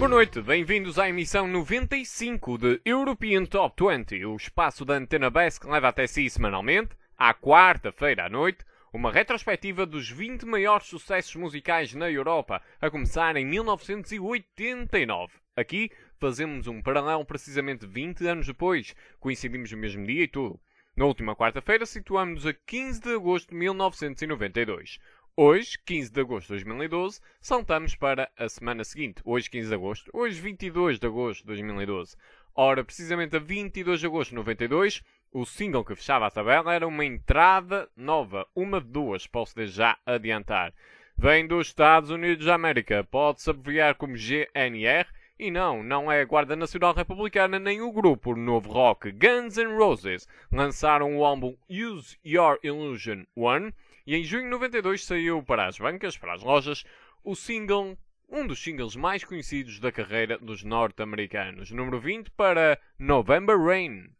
Boa noite, bem-vindos à emissão 95 de European Top 20, o espaço da Antena Best que leva até si semanalmente, à quarta-feira à noite, uma retrospectiva dos 20 maiores sucessos musicais na Europa, a começar em 1989. Aqui fazemos um paralelo precisamente 20 anos depois, coincidimos no mesmo dia e tudo. Na última quarta-feira situamos-nos a 15 de agosto de 1992. Hoje, 15 de agosto de 2012, saltamos para a semana seguinte. Hoje, 15 de agosto. Hoje, 22 de agosto de 2012. Ora, precisamente a 22 de agosto de 92, o single que fechava a tabela era uma entrada nova. Uma de duas, posso desde já adiantar. Vem dos Estados Unidos da América. Pode-se abreviar como GNR. E não é a Guarda Nacional Republicana nem o grupo novo rock Guns N' Roses. Lançaram o álbum Use Your Illusion 1 e em junho de 92 saiu para as bancas, para as lojas, o single, um dos singles mais conhecidos da carreira dos norte-americanos. Número 20 para November Rain.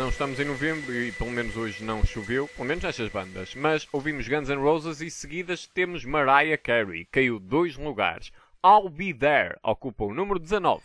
não estamos em novembro e pelo menos hoje não choveu, pelo menos nestas bandas. Mas ouvimos Guns N' Roses e seguidas temos Mariah Carey, caiu 2 lugares. I'll Be There ocupa o número 19.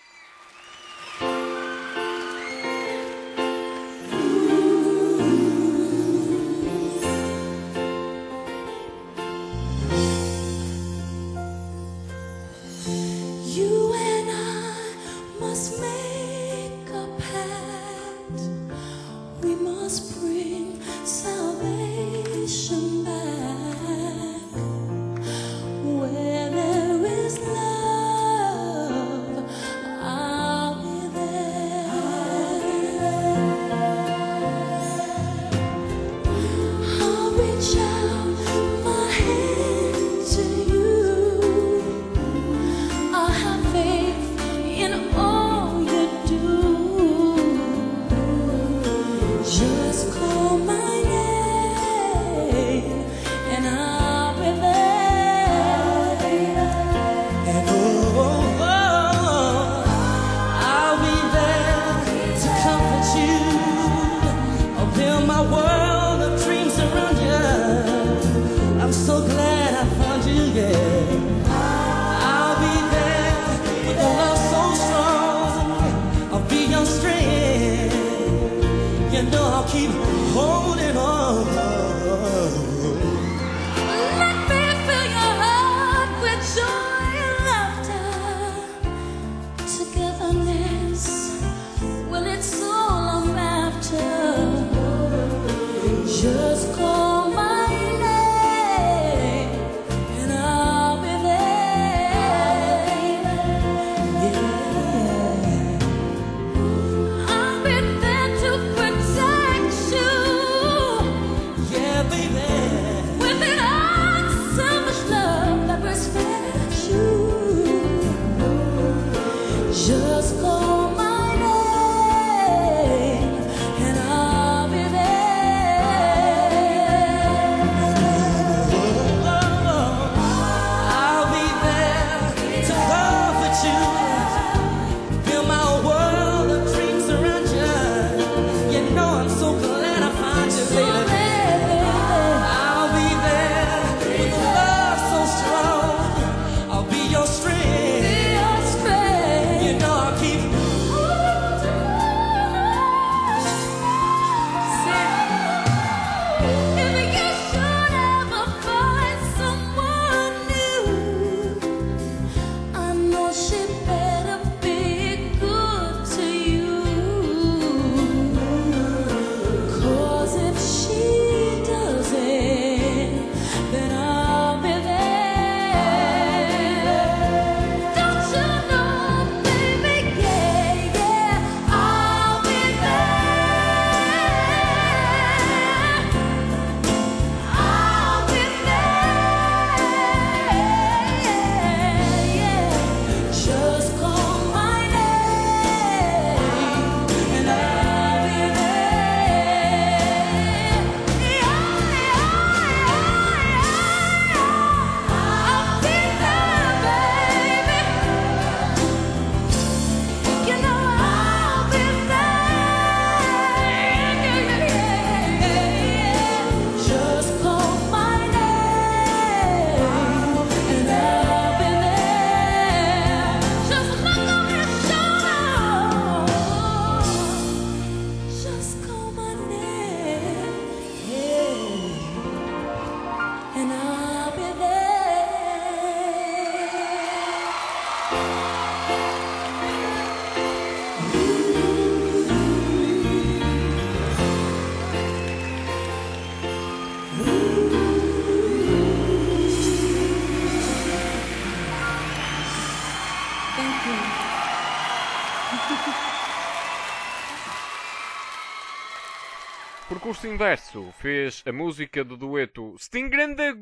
Percurso inverso fez a música do dueto Sting Grande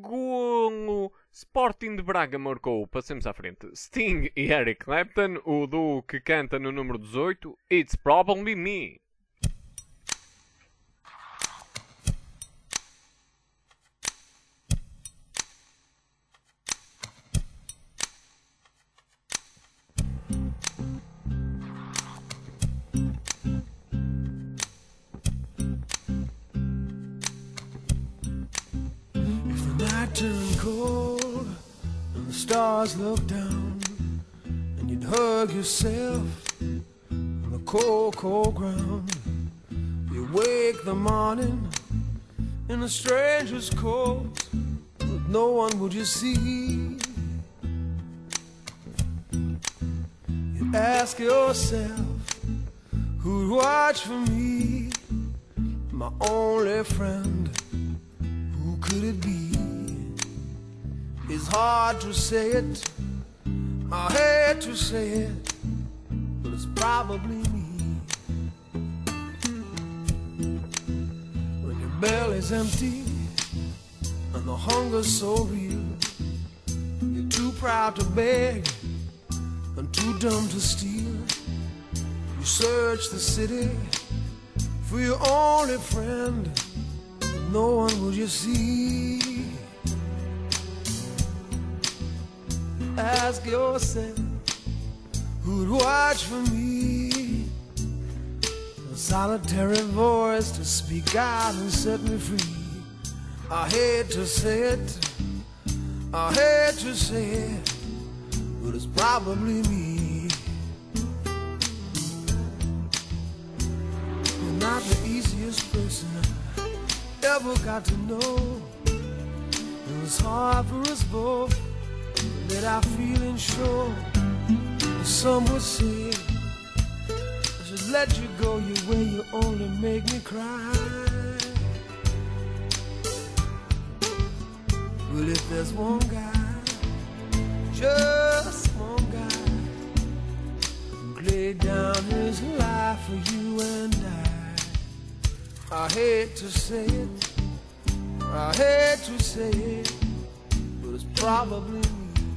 Golo Sporting de Braga marcou. Passemos à frente. Sting e Eric Clapton, o duo que canta no número 18 It's Probably Me. winter and cold, and the stars look down, and you'd hug yourself on the cold, cold ground. You wake the morning in a stranger's coat, but no one would you see. You ask yourself, who'd watch for me, my only friend, who could it be? It's hard to say it, I hate to say it, but it's probably me. When your belly's empty and the hunger's so real, you're too proud to beg and too dumb to steal. You search the city for your only friend, no one will you see. Ask yourself, who'd watch for me? A solitary voice to speak out and set me free. I hate to say it, I hate to say it, but it's probably me. You're not the easiest person I ever got to know. It was hard for us both, let our feelings show. Some would say I should let you go your way, you only make me cry. Well, if there's one guy, just one guy, who laid down his life for you and I hate to say it, I hate to say it, but it's probably me.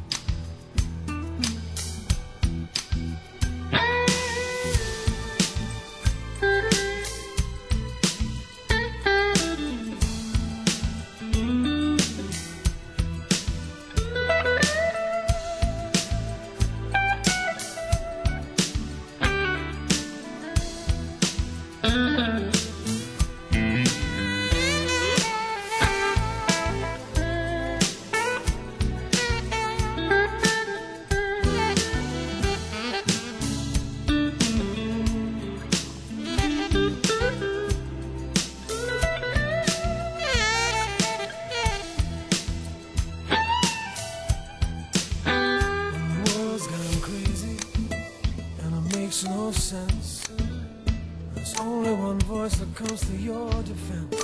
No sense. There's only one voice that comes to your defense.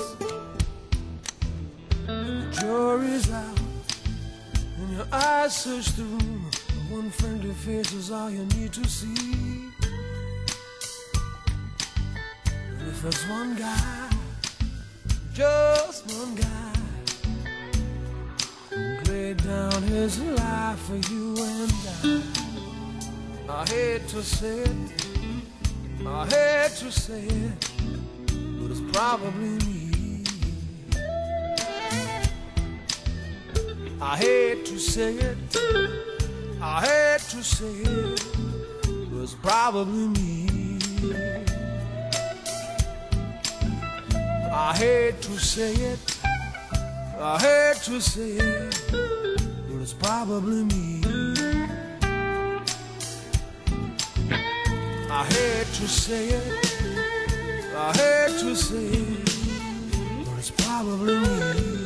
The jury's out, and your eyes search the room. One friendly face is all you need to see. And if there's one guy, just one guy, who laid down his life for you and I hate to say it, I hate to say it, but it's probably me. I hate to say it, I hate to say it, but it's probably me. I hate to say it, I hate to say it, but it's probably me. I hate to say it, I hate to say it, but it's probably me.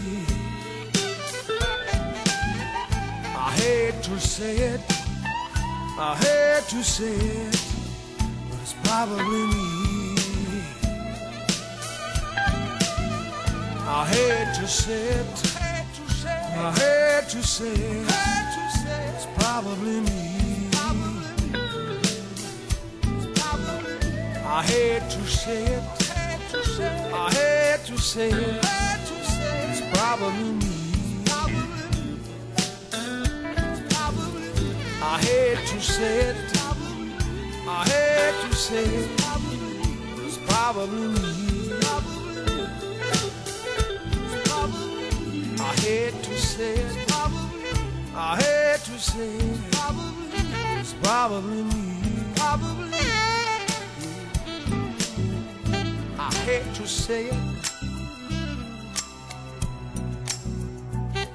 I hate to say it, I hate to say it, but it's probably me. I hate to say it, I hate to say it, it's probably me. I hate to say it, I hate to say it, it's probably me. I hate to say it, I hate to say it, it's probably me. I hate to say it, I hate to say it, it's probably me. I hate to say it,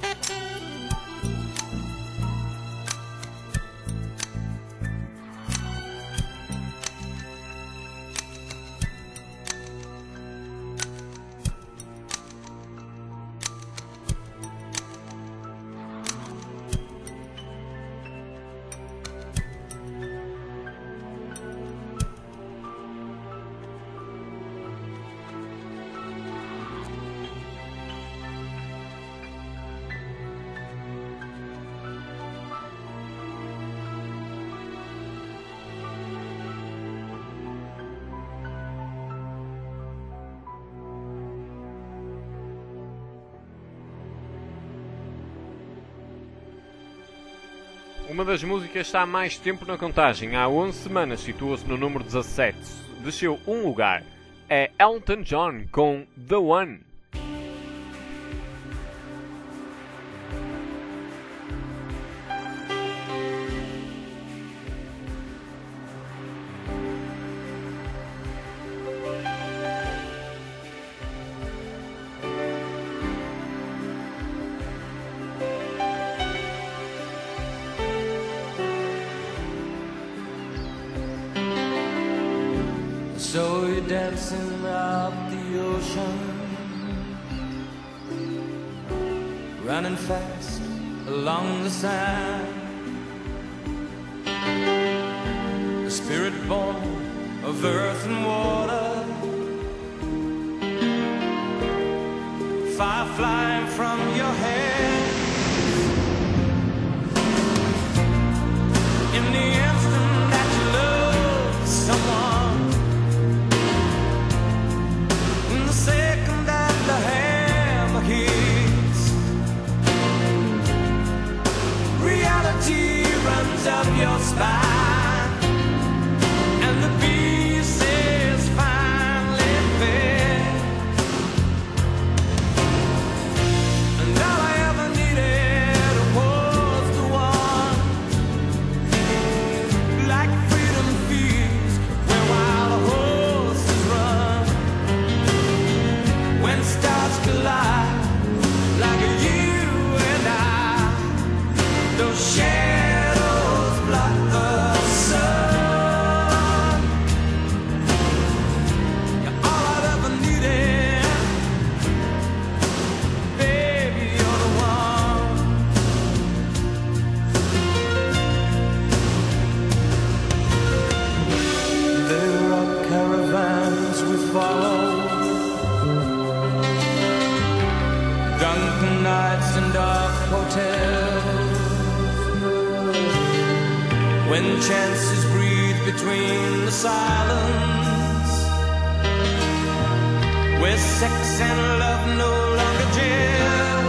Uma das músicas está há mais tempo na contagem. Há 11 semanas situa-se no número 17. Desceu um lugar. É Elton John com The One. So you're dancing up the ocean, running fast along the sand, a spirit born of earth and water, fire flying from your head. In the instant that you love someone, second that the hammer hits, reality runs up your spine, and the beast is finally fed. And all I ever needed was the one, like freedom feels where wild horses run. When stars collide, like you and I, those shadows block the sun. You're all I've ever needed, baby, you're the one. There are caravans we follow, drunken nights and dark hotels, when chances breathe between the silence, where sex and love no longer gel.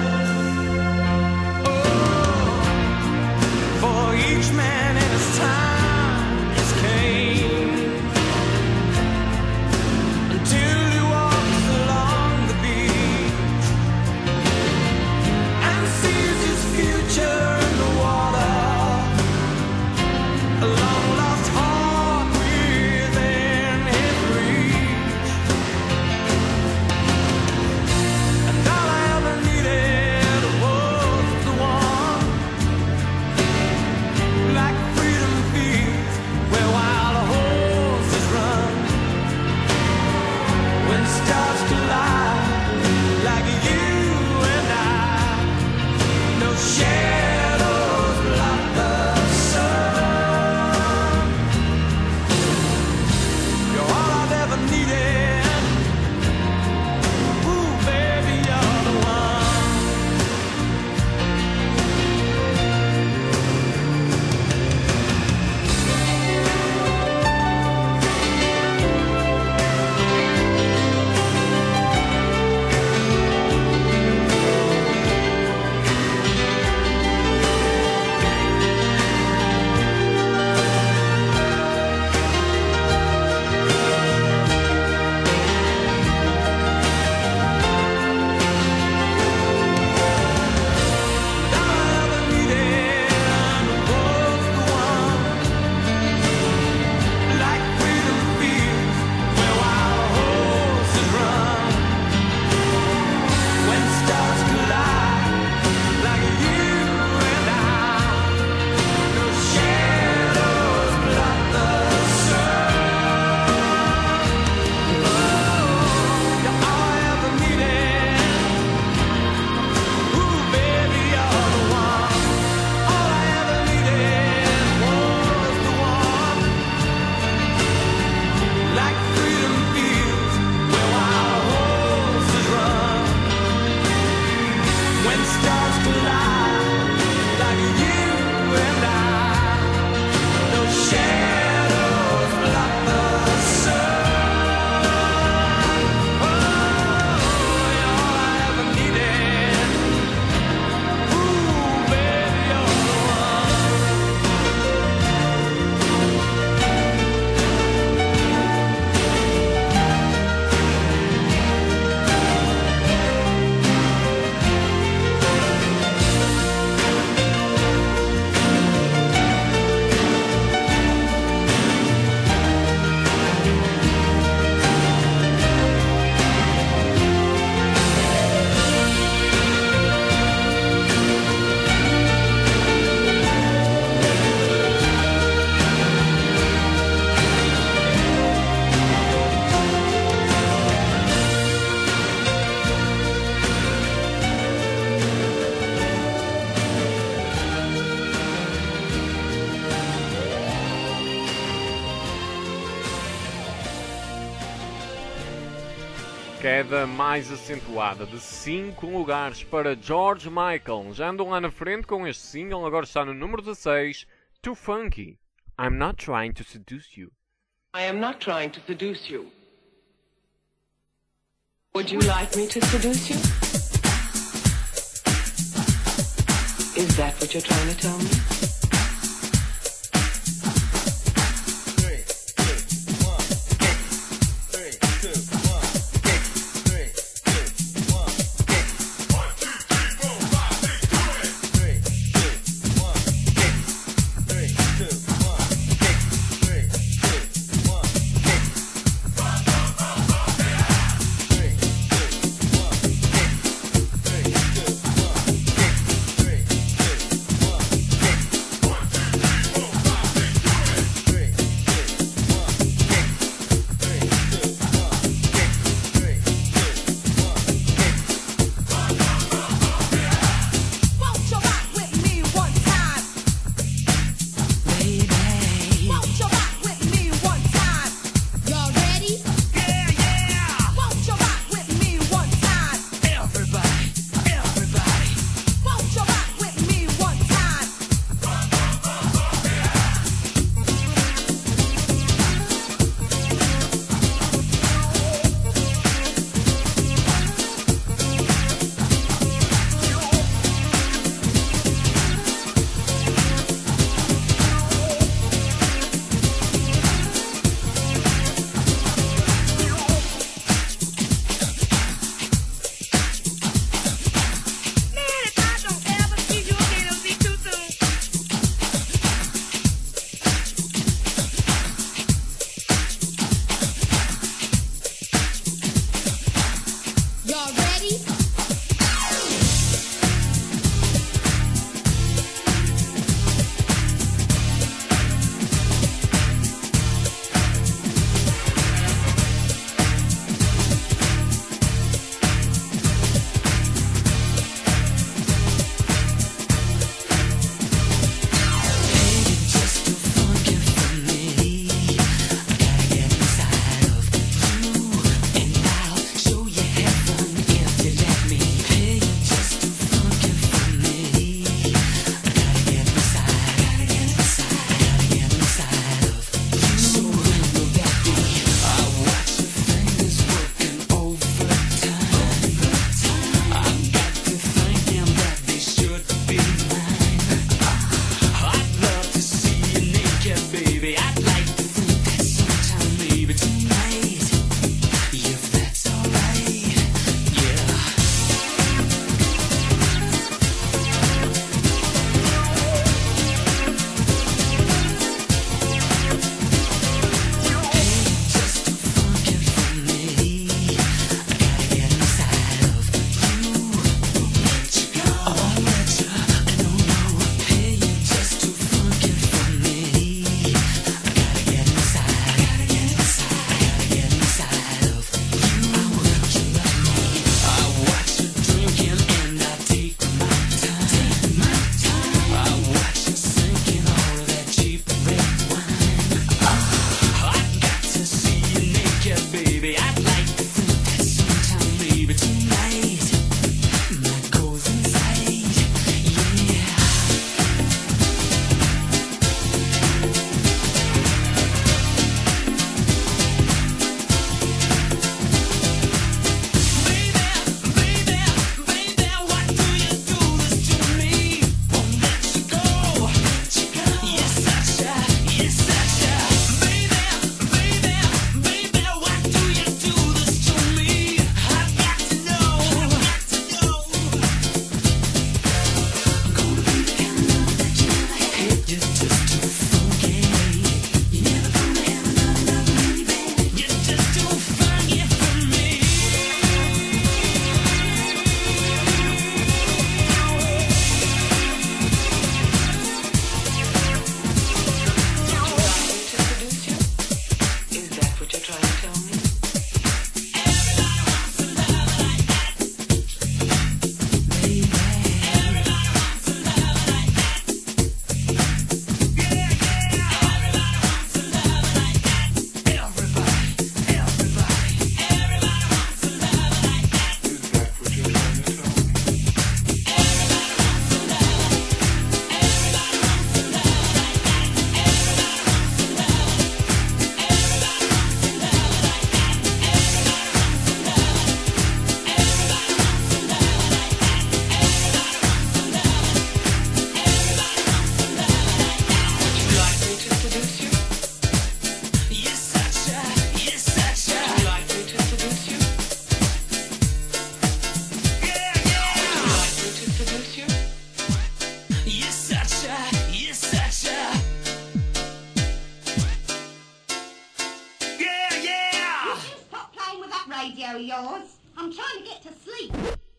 Oh, for each man in his time is Cain, until he walks along the beach and sees his future in the water, a long lost heart within his reach. Queda mais acentuada de 5 lugares para George Michael. Já andam lá na frente com este single, agora está no número 16, Too Funky. I'm not trying to seduce you. I am not trying to seduce you. Would you like me to seduce you? Is that what you're trying to tell me?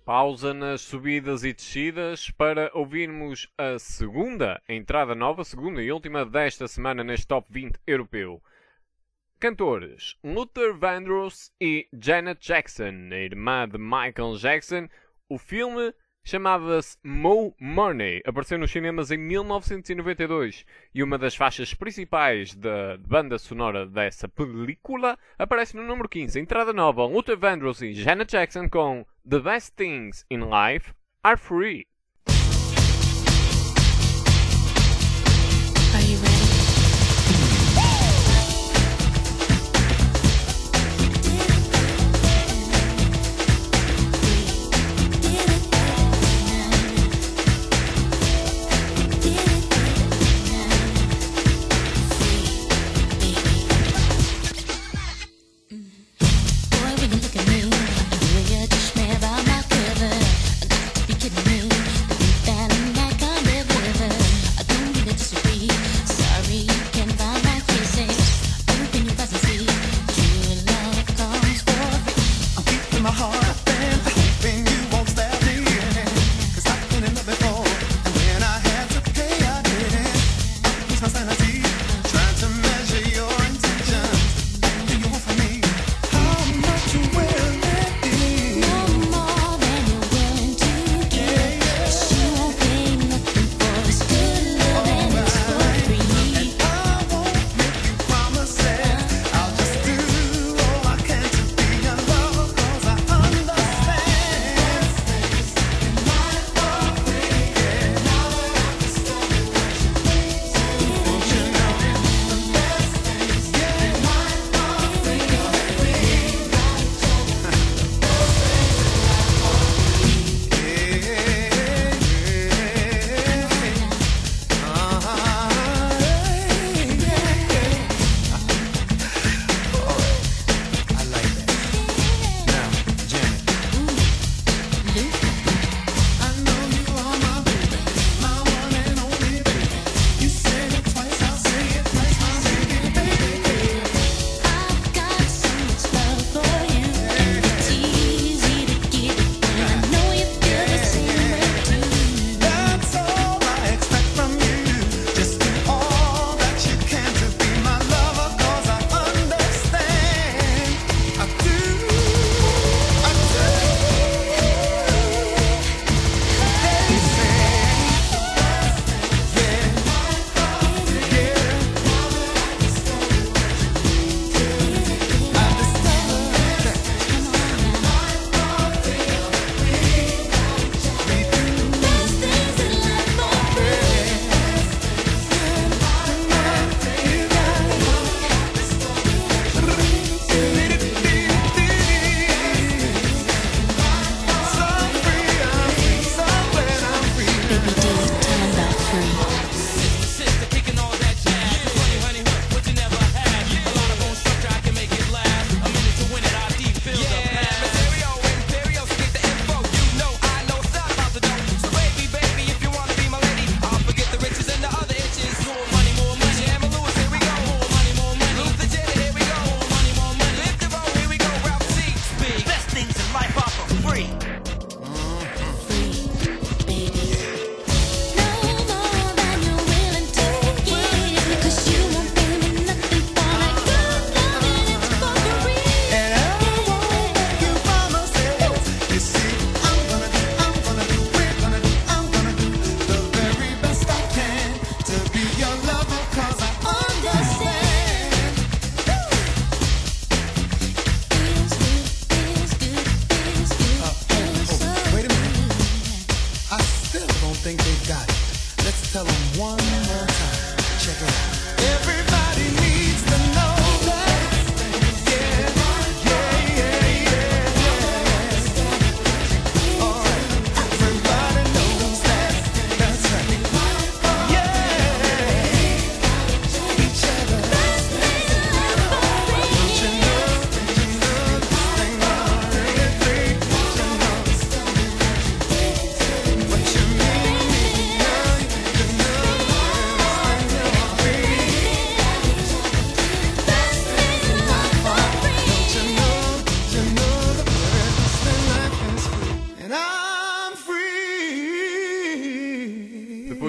Pausa nas subidas e descidas para ouvirmos a segunda entrada nova, segunda e última desta semana neste Top 20 europeu. Cantores: Luther Vandross e Janet Jackson, a irmã de Michael Jackson. O filme chamava-se Mo Money, apareceu nos cinemas em 1992 e uma das faixas principais da banda sonora dessa película aparece no número 15, entrada nova, Luther Vandross e Janet Jackson com The Best Things in Life Are Free. Are you ready?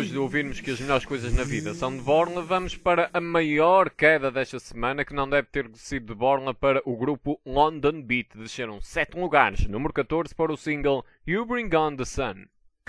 de ouvirmos que as melhores coisas na vida são de Borla, vamos para a maior queda desta semana, que não deve ter sido de Borla, para o grupo London Beat. Desceram 7 lugares, número 14 para o single You Bring On The Sun.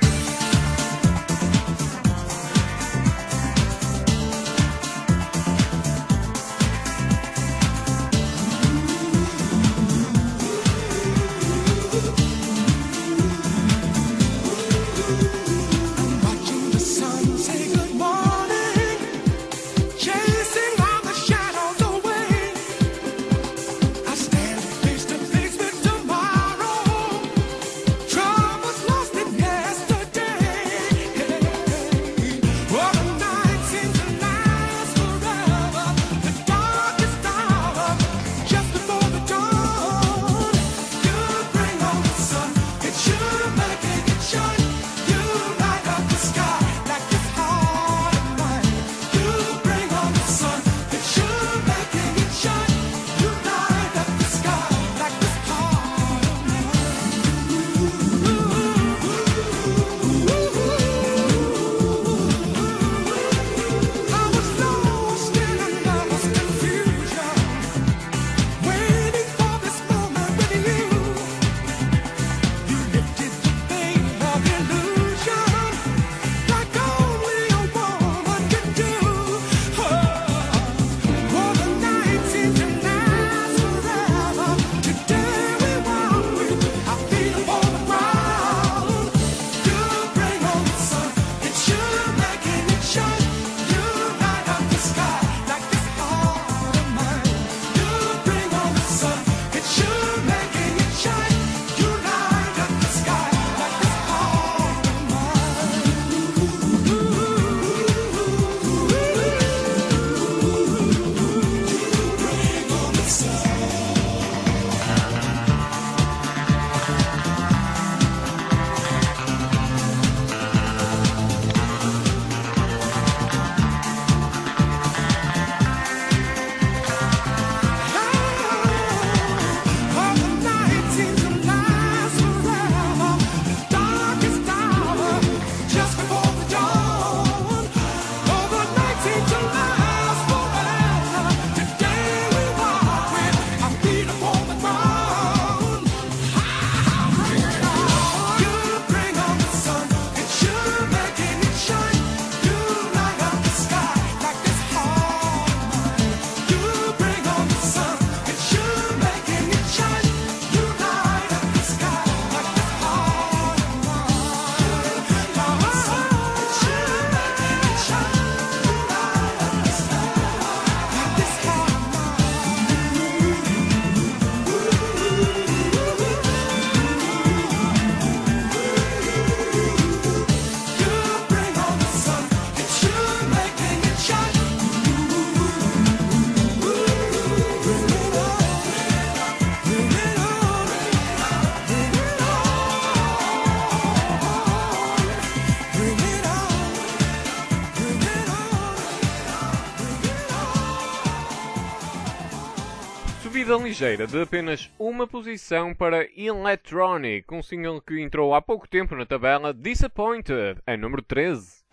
Subida ligeira de apenas uma posição para Electronic, um single que entrou há pouco tempo na tabela, Disappointed, em número 13.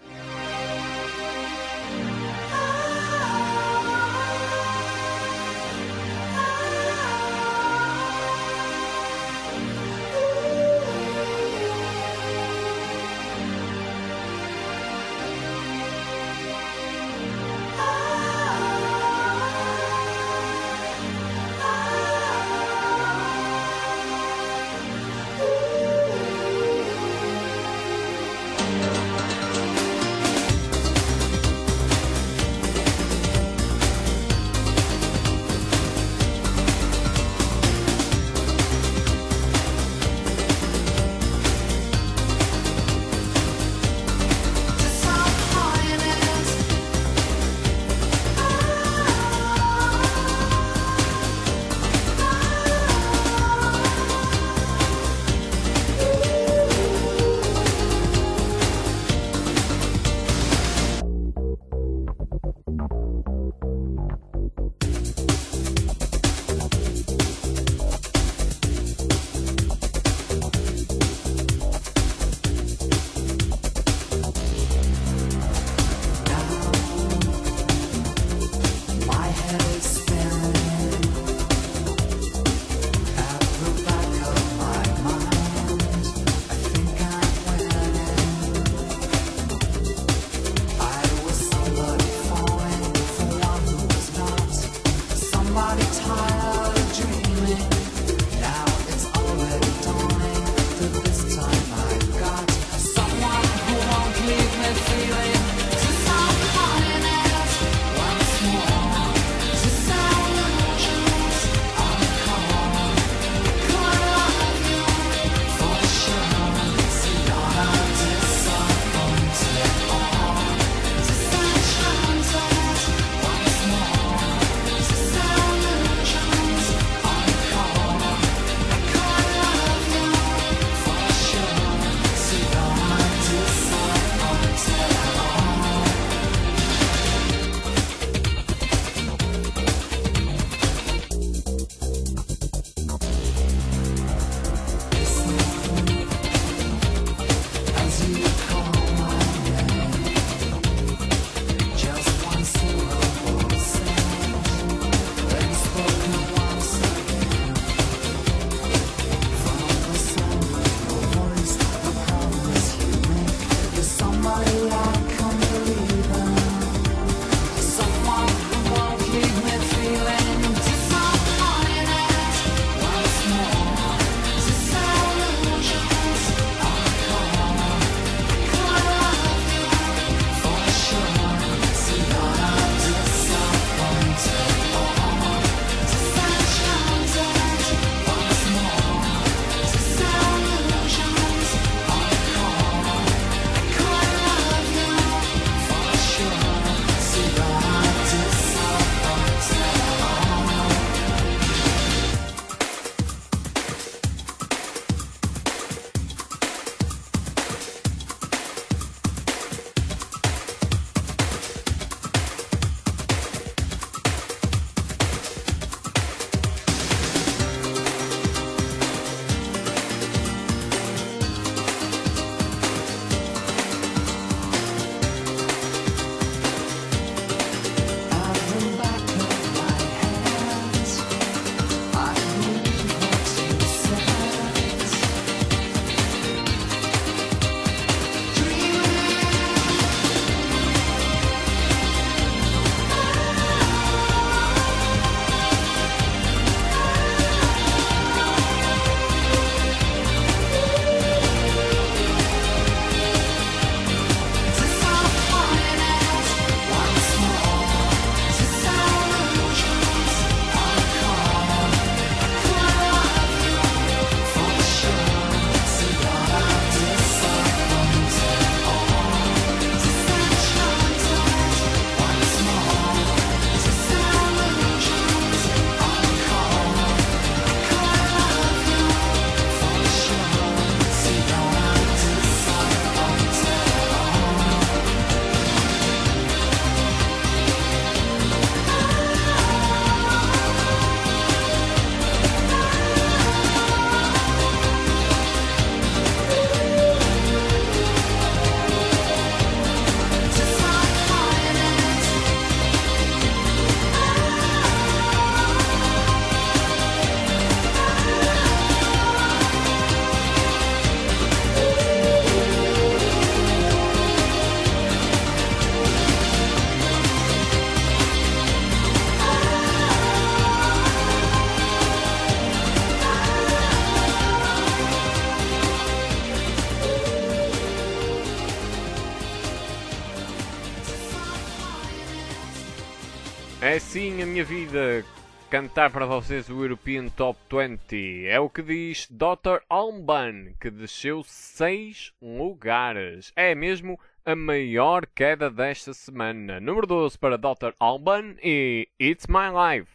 É sim a minha vida cantar para vocês o European Top 20. É o que diz Dr. Alban, que desceu 6 lugares. É mesmo a maior queda desta semana. Número 12 para Dr. Alban e It's My Life.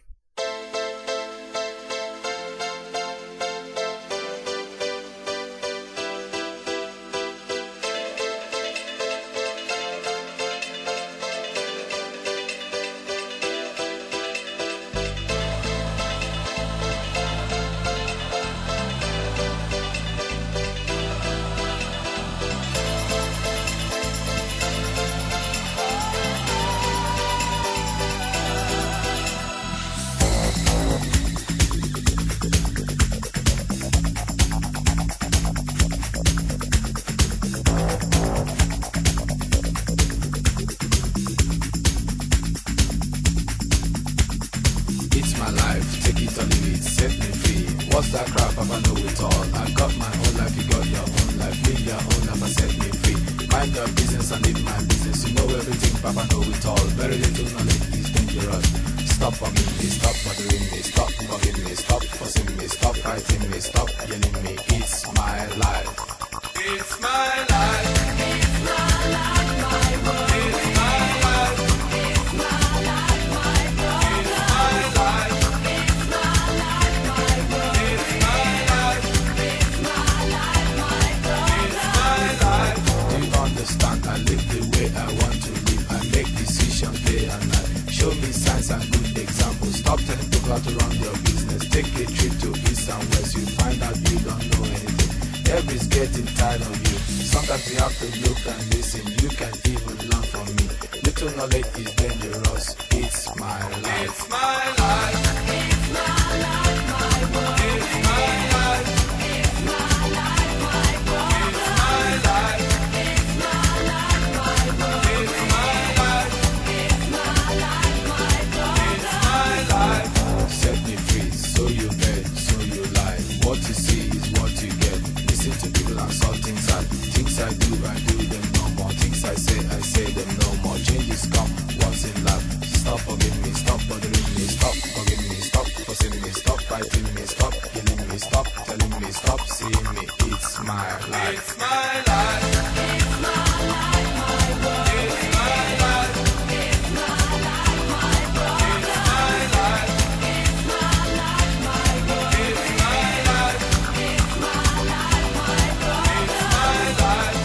What's that crap? Papa know it all. I got my own life, you got your own life. Live your own life and set me free. Mind your business and live my business. You know everything, Papa know it all. Very little knowledge is dangerous. Stop bugging me, stop bothering me, stop bugging me, stop fussing me, stop fighting me, stop yelling me. It's my life. It's my life. It's my life, my world. It's my life. It's my life, my world. It's my life. It's my life, my world. It's my life. It's my life, my world. It's my life. Do you understand? I live the way I want to live. I make decisions day and night. Show me signs and good examples. Stop telling people how to run your business. Take a trip to east and west. You find out you don't know anything. Everybody's getting tired of you. Sometimes you have to look and listen. You can even learn from me. Little knowledge is dangerous. It's my life. It's my life. It's my life, my world. It's my life. It's my life, my world. It's my life. It's my life, my world. It's my life. It's my life, my world. It's my life. Set me free, so you bet, so you lie. What you see is what you get. Listen to people and saw things I do them no more. Things I say them no more. Changes come once in life. Stop forgiving me, stop bothering me, stop forgiving me, stop fussing me, stop fighting me, stop killing me, stop telling me, stop seeing me. It's my life. It's my life. It's my life, my world. It's my life. It's my life, my world. It's my life. It's my life, my world. It's my life. It's my life, my world. It's my life.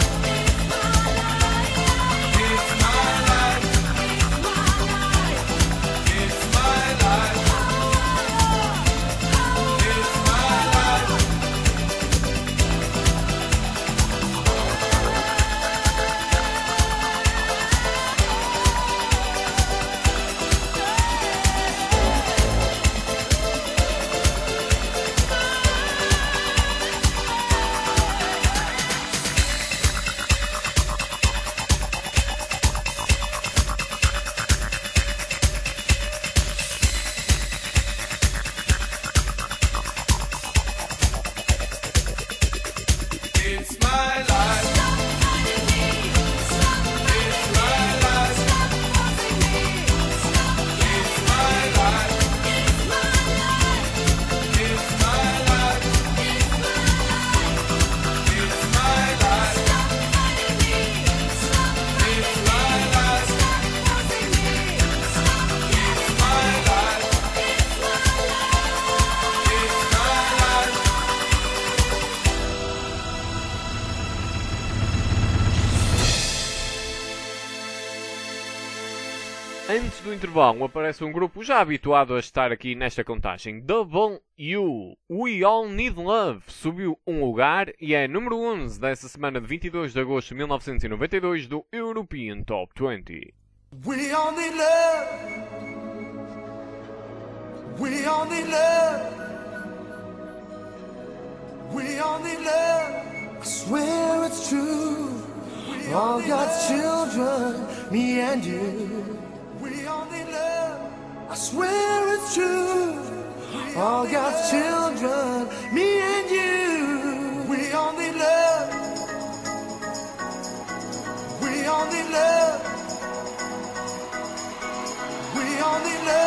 It's my life. It's my life. It's my life. It's my life. It's my life. It's my life. It's my life. It's my life. It's my life. It's my life. Antes do intervalo aparece um grupo já habituado a estar aqui nesta contagem. Double U, We All Need Love, subiu um lugar e é número 11 dessa semana de 22 de agosto de 1992 do European Top 20. We all need love. We all need love. We all need love. I swear it's true. All God's children, me and you. We all need love. I swear it's true. All God's children, me and you. We all need love. We all need love. We all need love.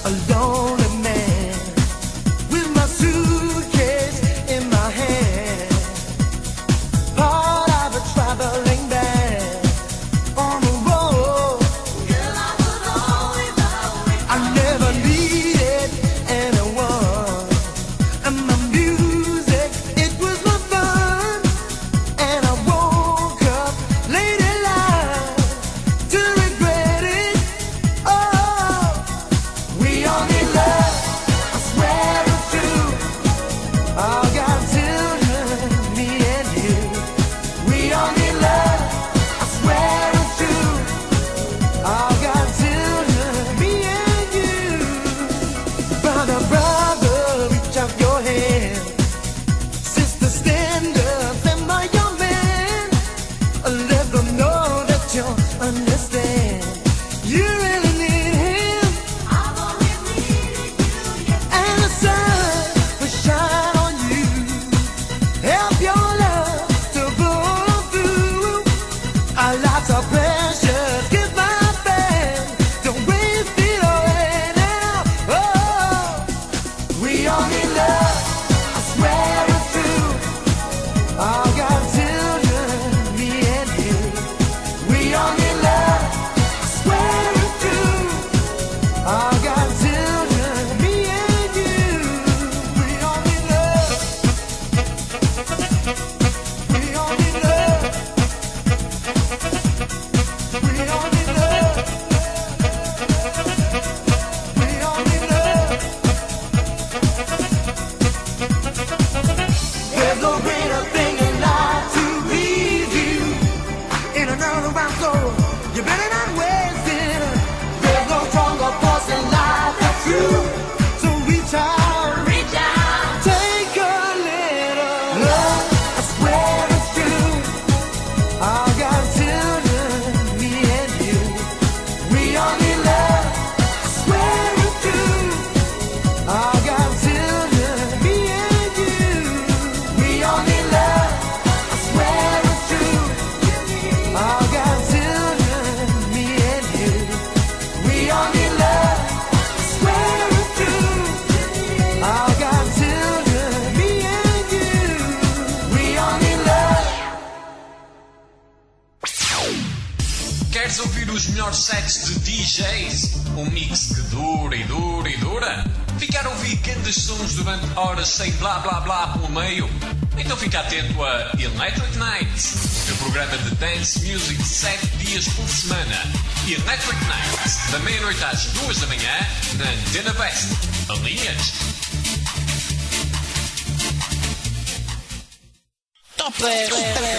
a lonely man with my suitcase in my hand, part of a traveling band on the road. Girl, I was always I never needed anyone, and my music, it was my fun, and I woke up late in life to regret it. Oh, we only love, I swear it's true. All got children, me and you. We only love, I swear it's true. All got children, me and you. Brother, brother, reach out your hand. Sister, stand up, stand by your man. Let them know that you understand. You really need him. I've always needed you, yes. And the sun will shine on you. Help your love to pull through. Our lives are precious. Give my band. Don't waste it away now. Oh, we only love, I swear it's true. All got children, me and you. We only love, I swear it's true. All got children, me and you. We only love, we only love, we only love, we only love. There's no greater thing in life to please you. In another round, so you better not waste it. There's no stronger force in life that's you. So reach out, take a little love. I swear it's true. All got children, me and you. We only love, I swear it's true. All got children, me and you. We only love, I swear it's true. All got children, me and you. We only love, I swear it's true. All got children, me and you. We only love. Queres ouvir os melhores sets de DJs? Um mix que dura e dura e dura? Ficar a ouvir grandes sons durante horas sem blá blá blá pelo meio? Então fica atento a Electric Nights, o programa de dance music 7 dias por semana. Electric Nights, da meia-noite às 2 da manhã, na Antena Best. Alinhas? Top 10.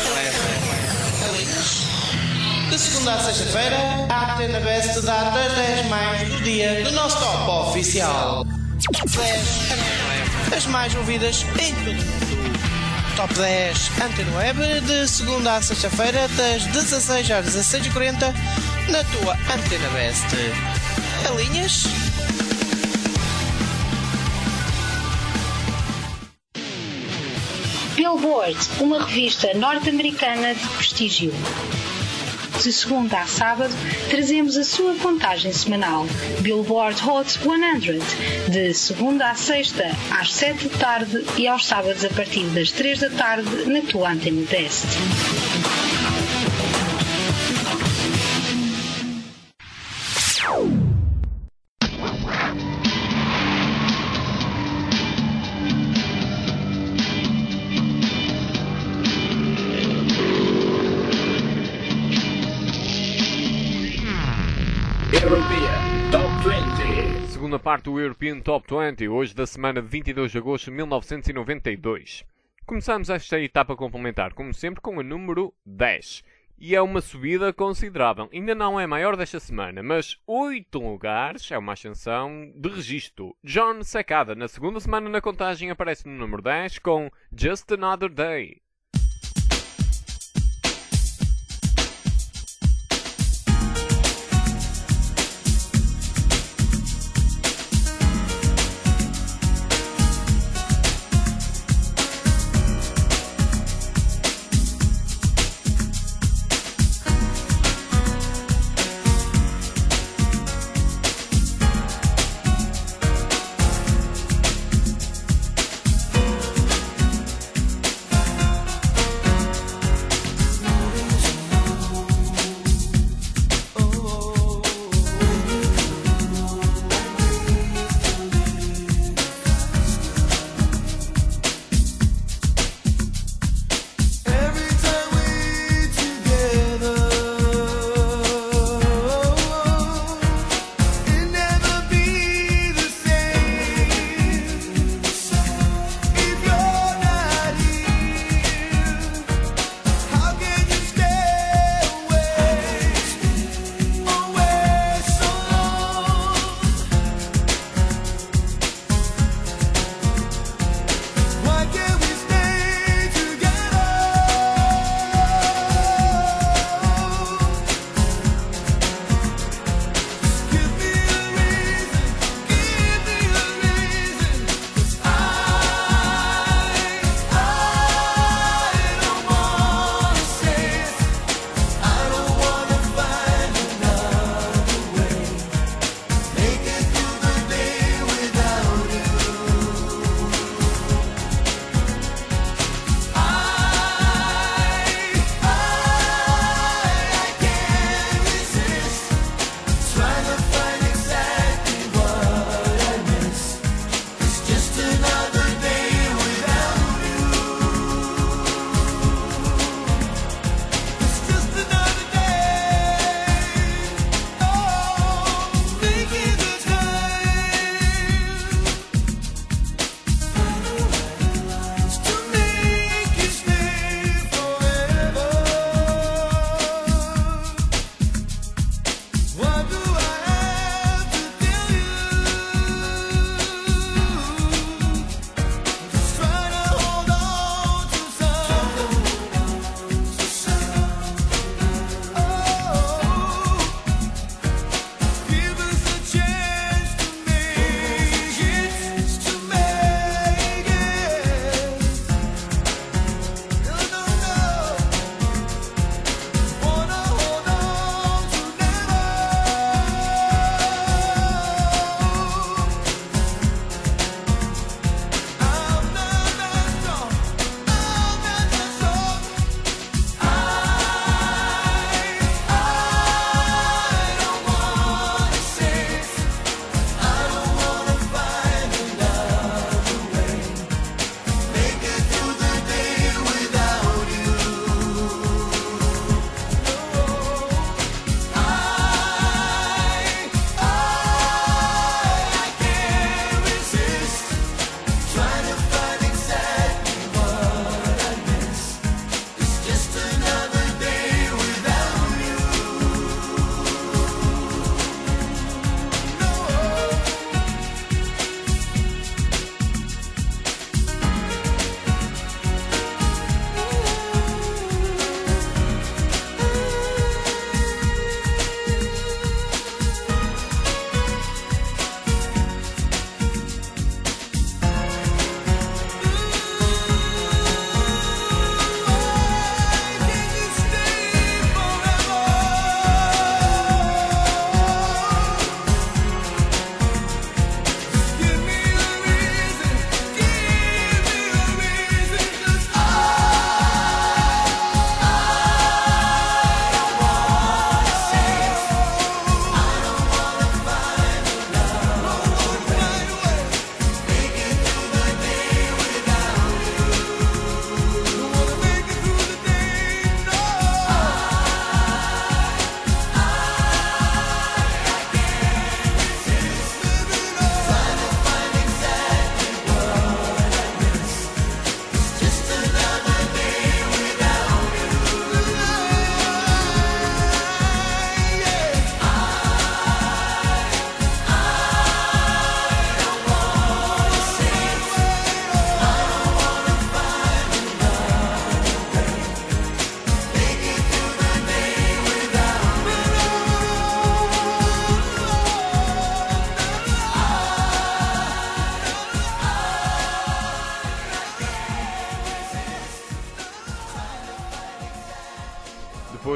De segunda a sexta-feira, a Antena Best dá-te as 10 mais do dia no nosso top oficial. Top 10. As mais ouvidas em todo o mundo. Top 10 Antena Web, de segunda a sexta-feira, das 16 às 16h40, na tua Antena Best. Alinhas? Billboard, uma revista norte-americana de prestígio. De segunda a sábado, trazemos a sua contagem semanal, Billboard Hot 100, de segunda a sexta, às 7 da tarde e aos sábados a partir das 3 da tarde, na tua Antena Best. European Top 20. Segunda parte do European Top 20, hoje da semana de 22 de agosto de 1992. Começamos esta etapa complementar, como sempre, com a número 10. E é uma subida considerável. Ainda não é a maior desta semana, mas 8 lugares é uma ascensão de registro. John Secada, na segunda semana na contagem, aparece no número 10 com Just Another Day.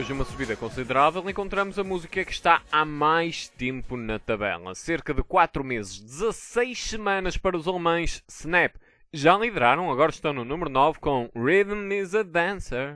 hoje uma subida considerável, encontramos a música que está há mais tempo na tabela. Cerca de 4 meses, 16 semanas para os alemães Snap. Já lideraram, agora estão no número 9 com Rhythm is a Dancer.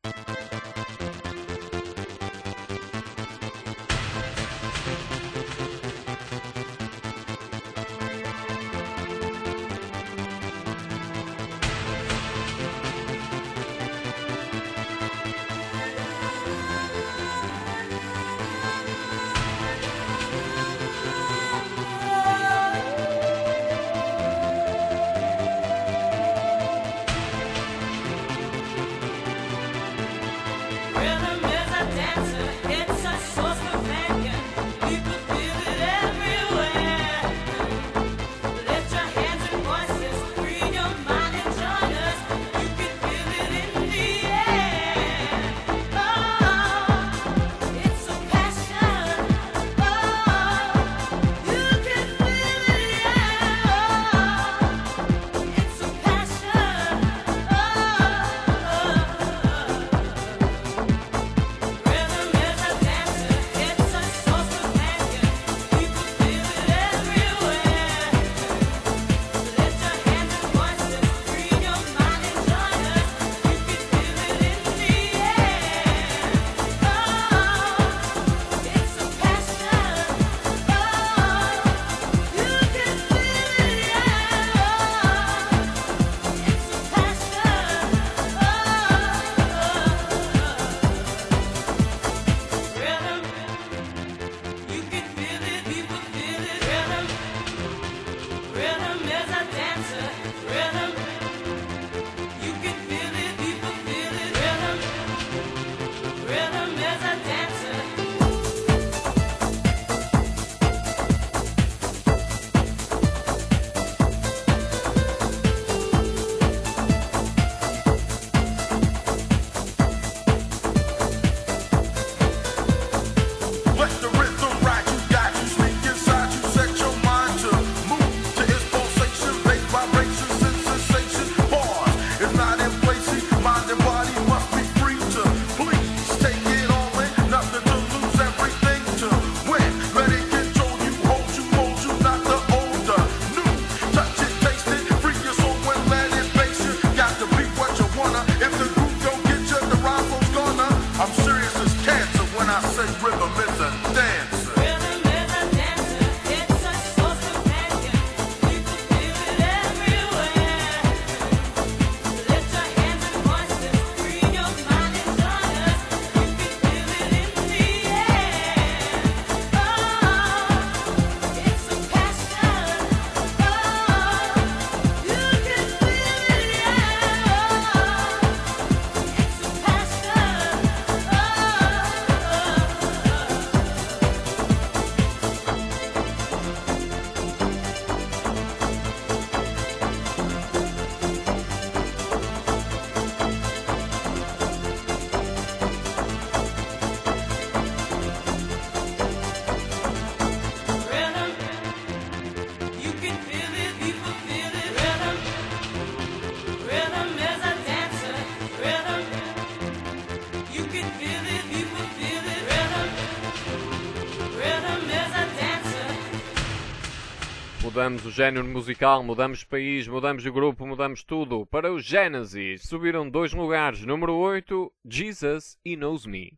Mudamos o género musical, mudamos de país, mudamos de grupo, mudamos tudo. Para os Genesis, subiram 2 lugares. Número 8, Jesus He Knows Me.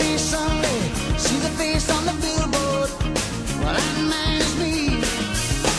On the billboard, well, that man is me.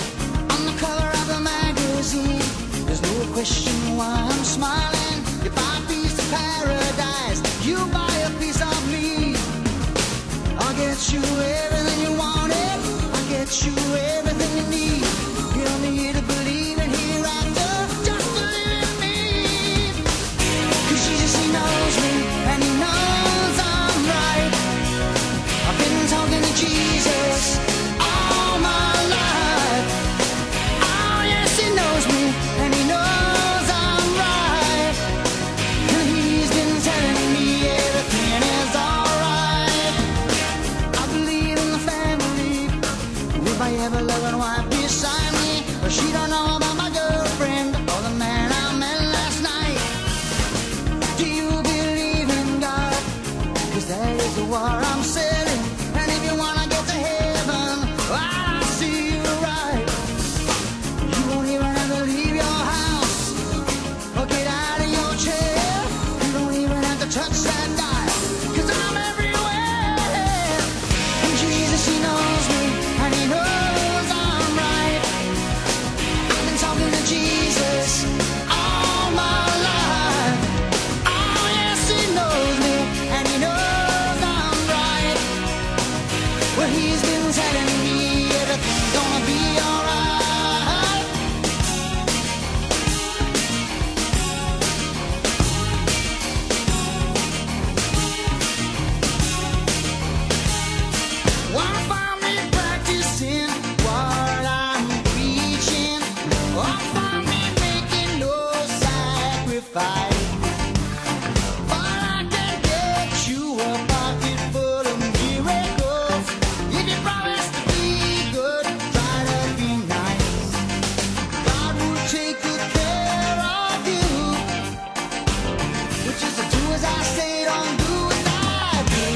as I stayed on doing I do.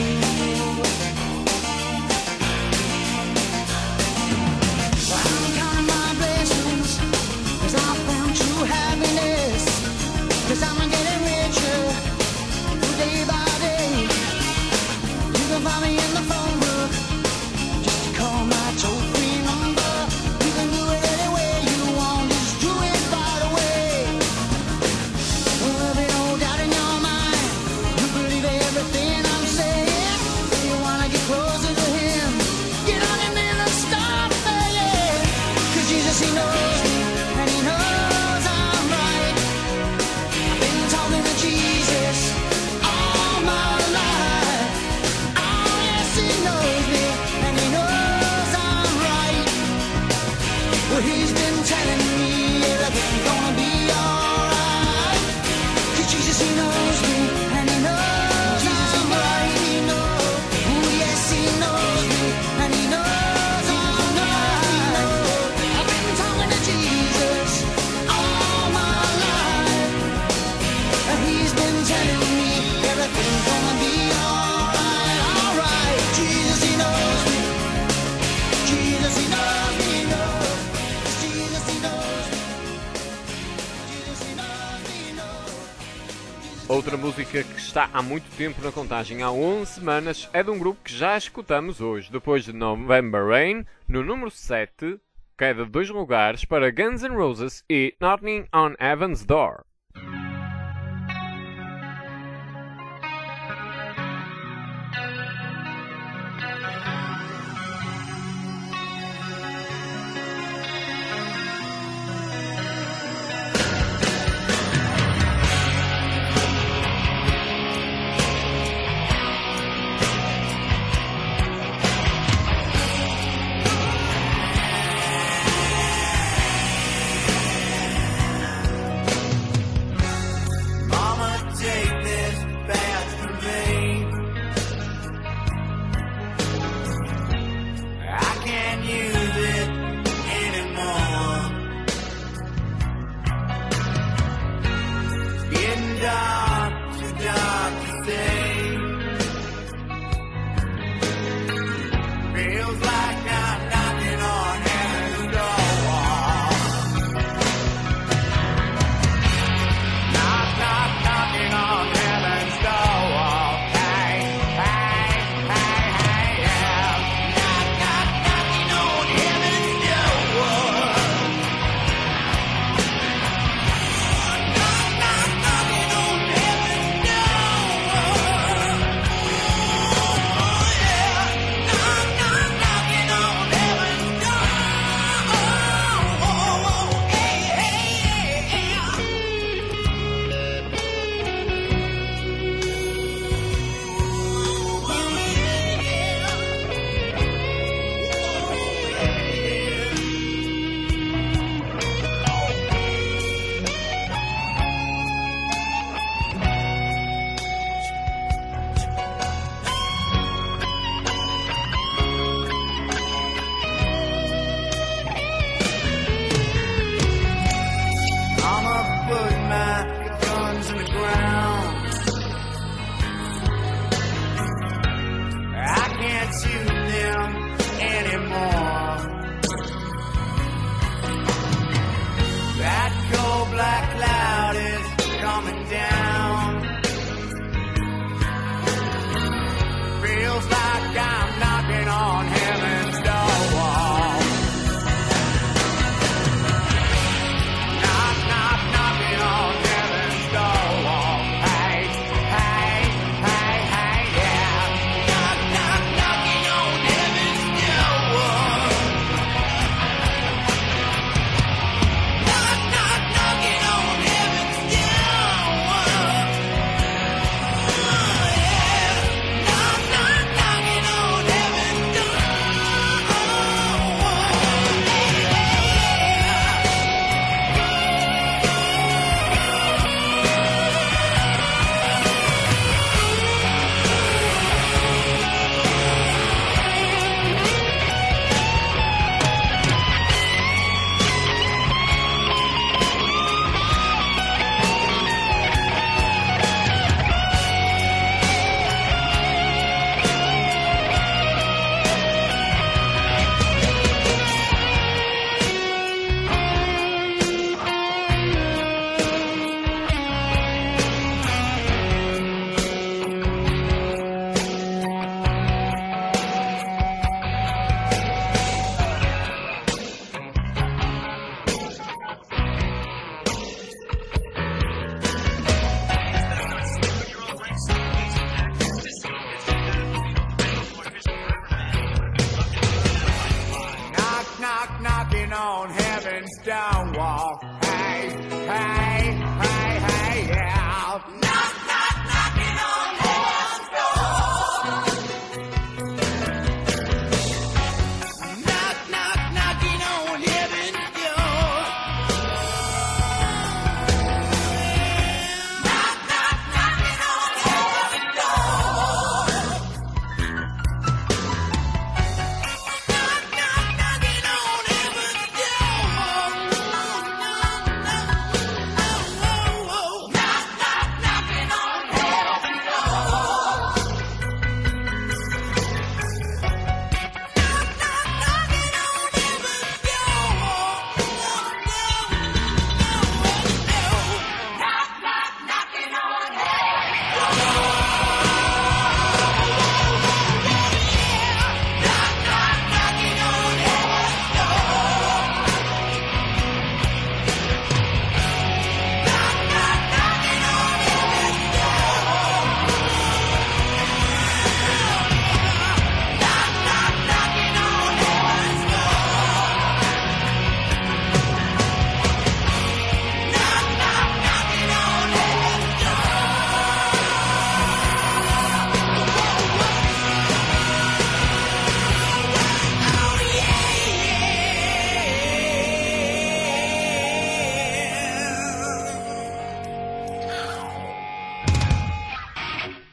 I'm counting my blessings, 'cause I found true happiness, 'cause I'm getting richer day by day. You can find me in the phone book, just call my toll-free number. You can do it any way you want, just do it right away. There'll be no doubt in your mind, you believe everything I'm saying. If you wanna get closer to him, get on him and start praying. 'Cause Jesus, he knows me, and he knows I'm right. I've been talking to Jesus all my life. Oh yes, he knows me, and he knows I'm right. Well, he's been telling me everything's gonna be alright. 'Cause Jesus, he knows me, and he knows I'm right. He knows, oh yes, he knows me, and he knows I'm right. I've been talking to Jesus all my life, and he's been telling me everything's gonna be alright, alright. Jesus, he knows me. Jesus, he knows me, he knows. Jesus, he knows me. Jesus, he knows me, he knows. Outra música que está há muito tempo na contagem, há 11 semanas, é de um grupo que já escutamos hoje. Depois de November Rain, no número 7, queda de 2 lugares para Guns N' Roses e Knocking on Heaven's Door.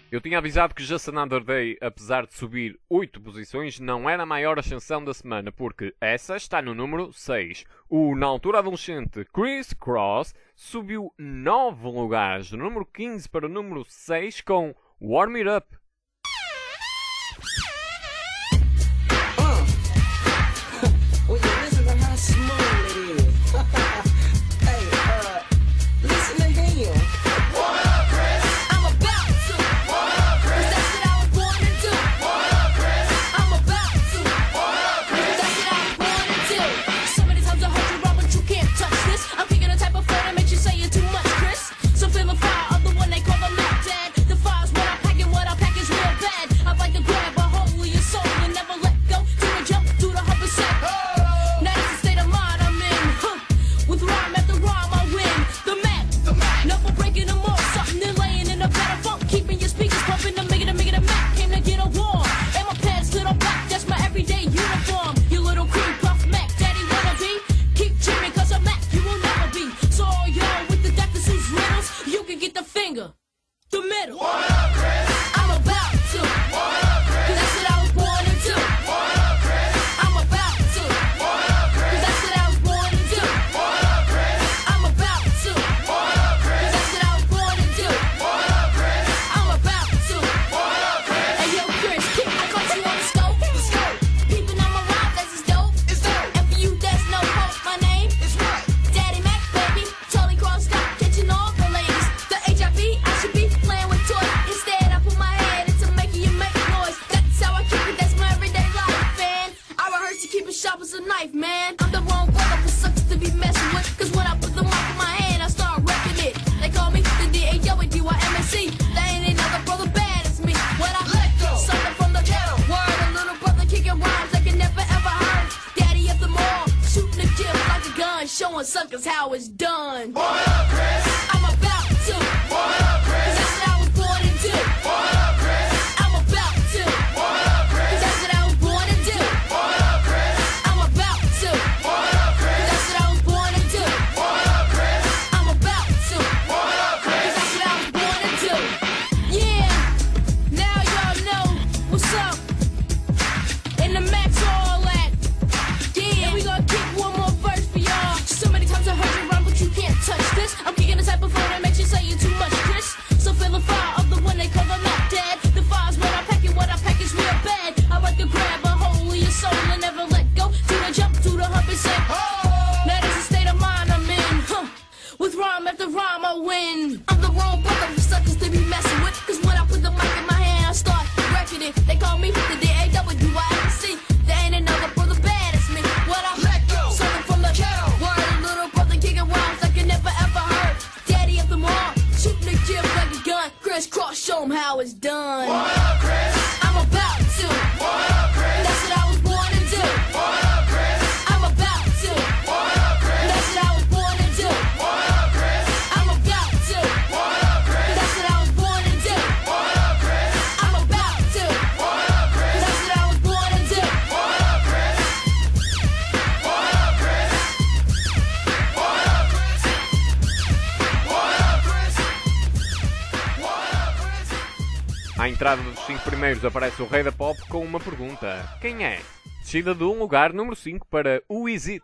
Eu tinha avisado que Just Another Day, apesar de subir 8 posições, não era a maior ascensão da semana, porque essa está no número 6. O, na altura adolescente, Criss Cross subiu 9 lugares, do número 15 para o número 6, com Warm It Up. Well, you listen to how smooth it is. Hey, listen to him. Warm it up, Chris. I'm about to. Warm it up, Chris. 'Cause that's what I was born to do. Warm it up, Chris. I'm about to. Warm it up, Chris. 'Cause that's what I was born to do. So many times I heard you wrong, but you can't touch this. I'm kicking the type of flow that makes you say you're too much, Chris. So feel the fire of the one they call the Mac Dad. The fire's what I pack and what I pack is real bad. I'd like to grab a hold of your soul and never let go. Do the jump, do the hump and say. Now that's the state of mind I'm in. With rhyme after rhyme I win. The Mac, never breaking them off. Something they're laying in a better funk. Keeping your speakers pumping to make it a Mac. Came to get a warm. And my pants lit on black, that's my everyday uniform. You little cream puff Mac, daddy wanna be? Keep dreaming cause I'm Mac, you will never be. So y'all with the Dr. Seuss riddles, you can get the finger, the middle. Warm it up, Chris. I'm about to. Warm it up, Chris. 'Cause that's what I was born to do. Warm it up, Chris. I'm about to. Warm it up, Chris. 'Cause that's what I was born to do. Warm it up, Chris. I'm about to. Warm it up, Chris. 'Cause that's what I was born to do. Warm it up, Chris. I'm about to. Warm it up, Chris. Hey yo, Chris, I caught you on the scope. The scope. Peeping on my rhyme, that's is dope. It's dope. And for you, there's no hope. My name is right. Daddy Mac, baby. Totally crossed up, catching all the ladies. The HIV, I should be playing with toys. Instead, I put my head into making you make noise. That's how I keep it, that's my everyday life, man. I rehearse to keep it sharp as a knife, man. I'm the wrong brother for suckers to be messing with. 'Cause when I put the mic in my hand, I start wrecking it. They call me the D-A-W-D-Y-M-A-C. They ain't another brother bad as me. What I let go, something from the ghetto. Word, a little brother kicking rhymes like you never ever heard. Daddy of them all, shooting the gym like a gun, showing suckers how it's done. Warm it up, Chris. I'm about to. Warm it up, Chris. 'Cause that's what I was born to do. Warm it up, Chris. I'm about to. Warm it up, Chris. 'Cause that's what I was born to do. Warm it up, Chris. I'm about to. Warm it up, Chris. 'Cause that's what I was born to do. Warm it up, Chris. I'm about to. Warm it up, Chris. 'Cause that's what I was born to do. Yeah, now y'all know what's up. In the Max all that. Yeah, and we gonna kick one more verse for y'all. So many times I heard you run, but you can't touch this. I'm kicking the type of flow that makes you say you're too much, Chris. So feel the fire of the one they call the Mac Dad. The fire's what I pack and what I pack is real bad. I like to grab a hold of your soul and never let go. Do the jump, do the hump and say, now that's the state of mind I'm in. With rhyme after rhyme I win. I'm the wrong brother for suckers to be messing with. 'Cause when I put the mic in my hand, I start wrecking it. They call me the D-A-W-D-Y-M-A-C. There ain't another brother bad as me. What I let go, something from the ghetto. Word, a little brother kicking rhymes like you never ever heard. Daddy of them all, shooting the gym like a gun. Criss Cross, show 'em how it's done. Warm it up, Chris. I'm about to. Warm it up, Chris. That's what I was born to do. Warm it up, Chris. I'm about to. Warm it up, Chris. That's what I was born to do. Warm it up, Chris. I'm about to. Warm it up, Chris. That's what I was born to do. Warm it up, Chris. I'm about to. Warm it up, Chris. That's what I was born to do. Warm it up, Chris. Warm it up, Chris. Warm it up, Chris. Warm it up, Chris. Warm it up, Chris. À entrada dos 5 primeiros aparece o Rei da Pop com uma pergunta. Quem é? Descida de um lugar, número 5 para Who Is It?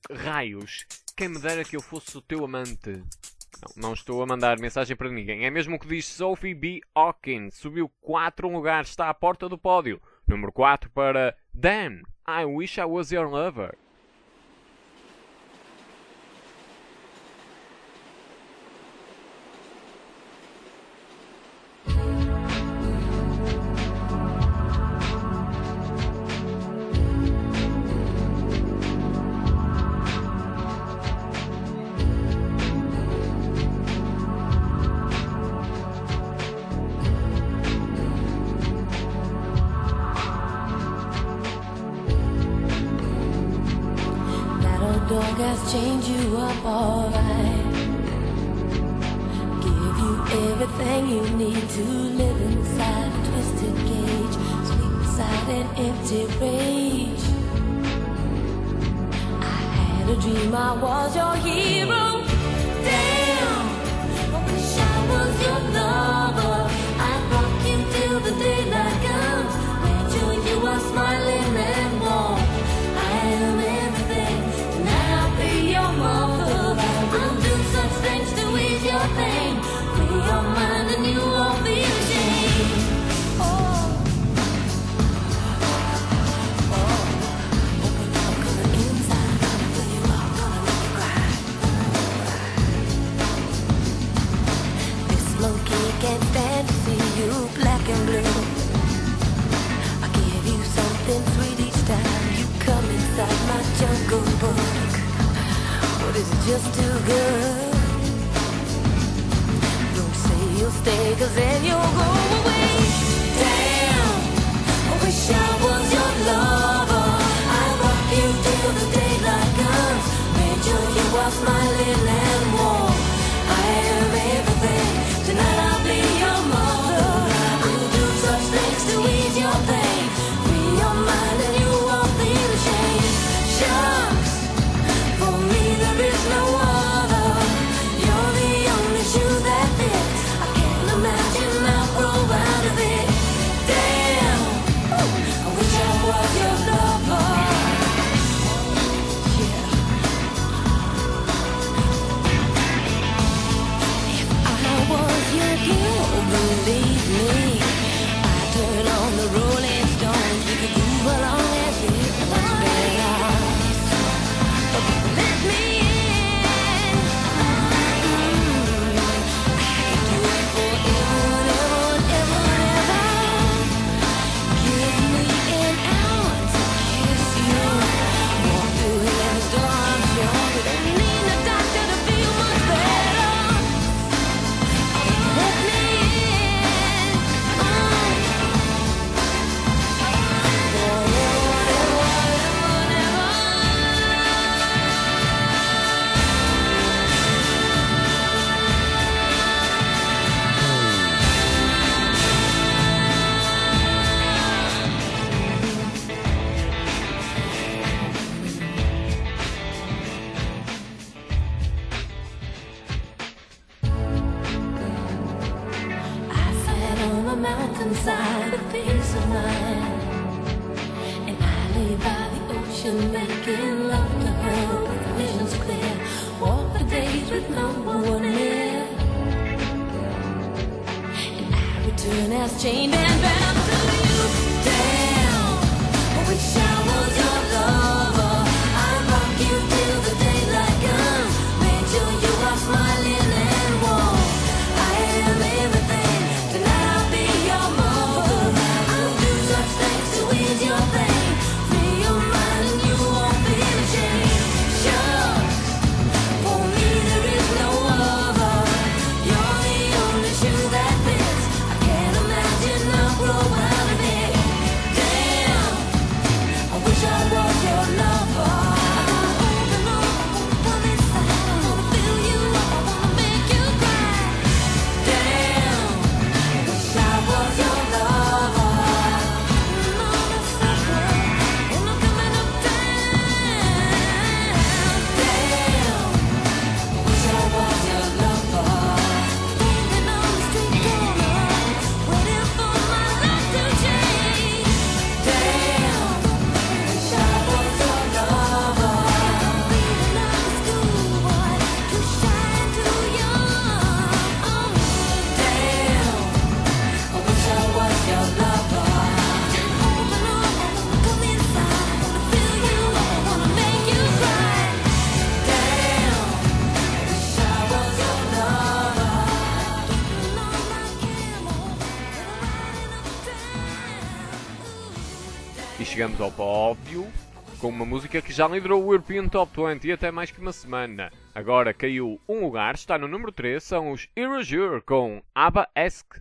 Raios, quem me dera que eu fosse o teu amante. Não estou a mandar mensagem para ninguém. É mesmo o que diz Sophie B. Hawkins. Subiu 4 lugares, está à porta do pódio. Número 4 para Dan, I Wish I Was Your Lover. Dog has changed you up alright. Give you everything you need to live inside a twisted cage, sleep beside an empty rage. I had a dream I was your hero. Damn, I wish I was your lover. I'd rock you till the daylight comes. Made sure you are smiling and warm. I am everything. Your mother, I'll do such things to ease your pain. Free your mind and you won't be ashamed. Open up inside, gonna fill you up, gonna make you cry. This monkey can't stand to see you black and blue. I give you something sweet each time you come inside my jungle book. But is it just too good? Don't say you'll stay, cause then you'll go away. Damn, I wish I was your lover. I'd rock you till the daylight comes. Made sure you are smiling and warm. I am everything. Tonight I'll be your mother. I'll do such things to ease your pain. Free your mind and you won't feel ashamed. Shucks, for me there is no other. You're the only shoe that fits. I can't imagine I'll grow out of it. Damn, I wish I was your lover. Yeah. If I was your girl, believe me, I'd turn on the Rolling Stones. We could move along as if much better. Let me in. I could do it forever, ever, ever. Give me an hour to kiss you. Walk through heaven's door, I'm sure. We don't need a doctor to feel much better. Let me in. Forever, ever, ever, ever. I sat on a mountainside, a peace of mind, and I lay by the ocean, making love to her with visions clear. Walk the days with no one near, and I return as chained and bound to you. Damn, I wish I was your lover. I'd rock you till the daylight comes. Make sure you are smiling and warm. I am everything. Tonight I'll be your mother. I'll do such things to ease your pain. Free your mind and you won't feel ashamed. Shucks, for me there is no other. You're the only shoe that fits. I can't imagine I'll grow out of it. Damn, E chegamos ao pódio com uma música que já liderou o European Top 20 até mais que uma semana. Agora caiu um lugar, está no número 3, são os Erasure com ABBA Esque.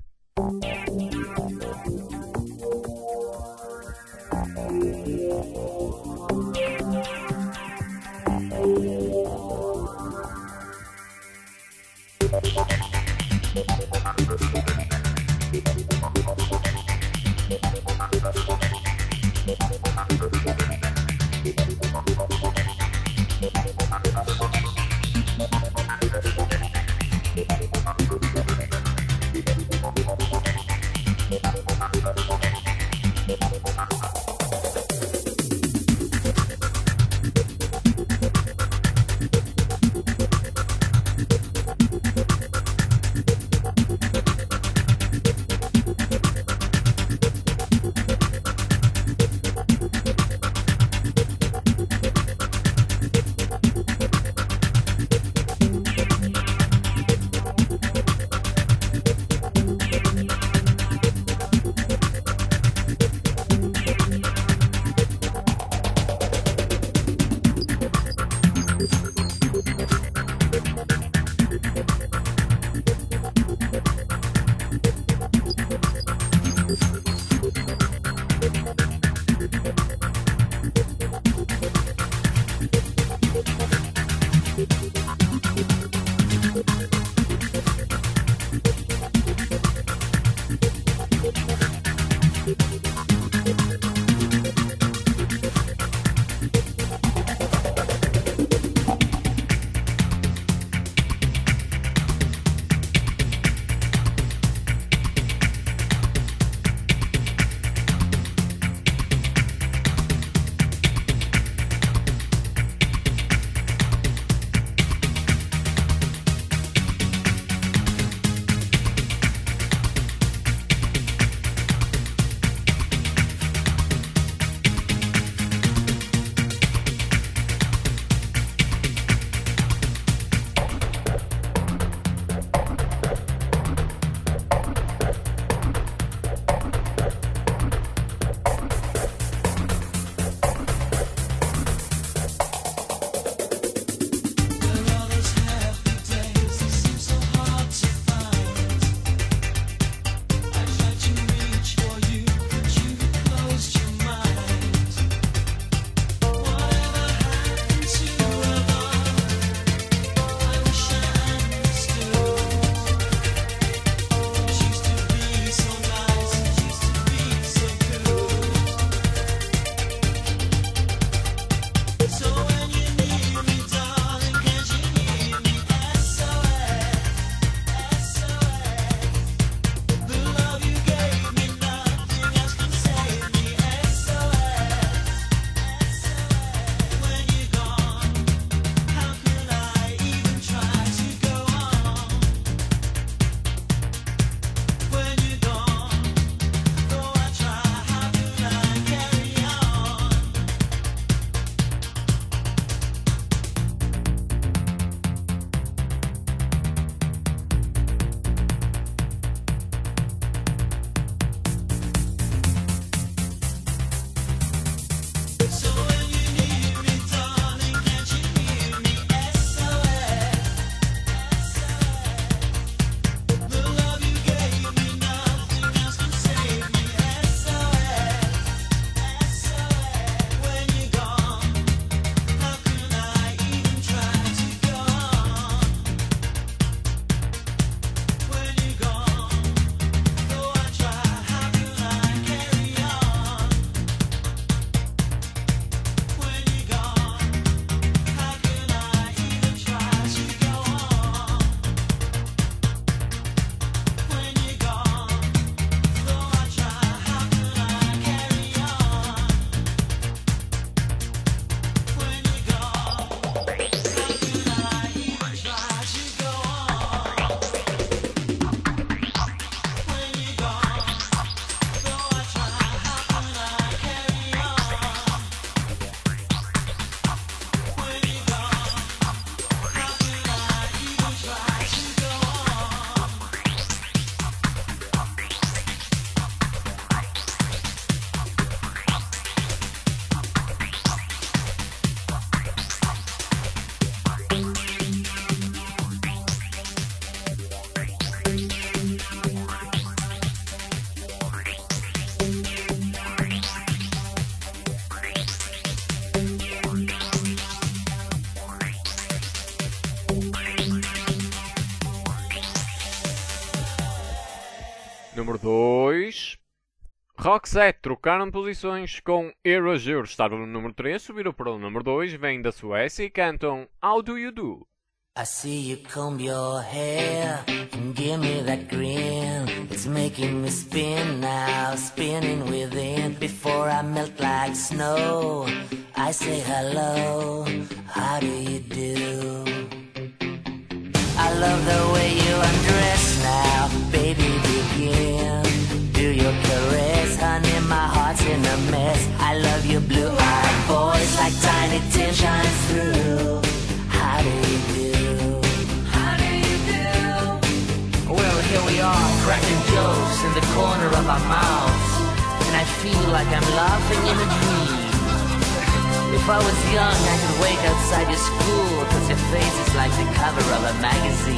número 2. Roxette trocaram posições com Erasure, estavam no número 3, subiram para o número 2, vêm da Suécia e cantam How Do You Do? I see you comb your hair and give me that grin. It's making me spin now, spinning within. Before I melt like snow, I say hello, how do you do? I love the way you undress now, baby begin. Do your caress, honey, my heart's in a mess. I love your blue-eyed voice like tiny tin shines through. How do you do? How do you do? Well, here we are, cracking jokes in the corner of our mouths, and I feel like I'm laughing in a dream. If I was young, I could wait outside your school, 'cause your face is like the cover of a magazine.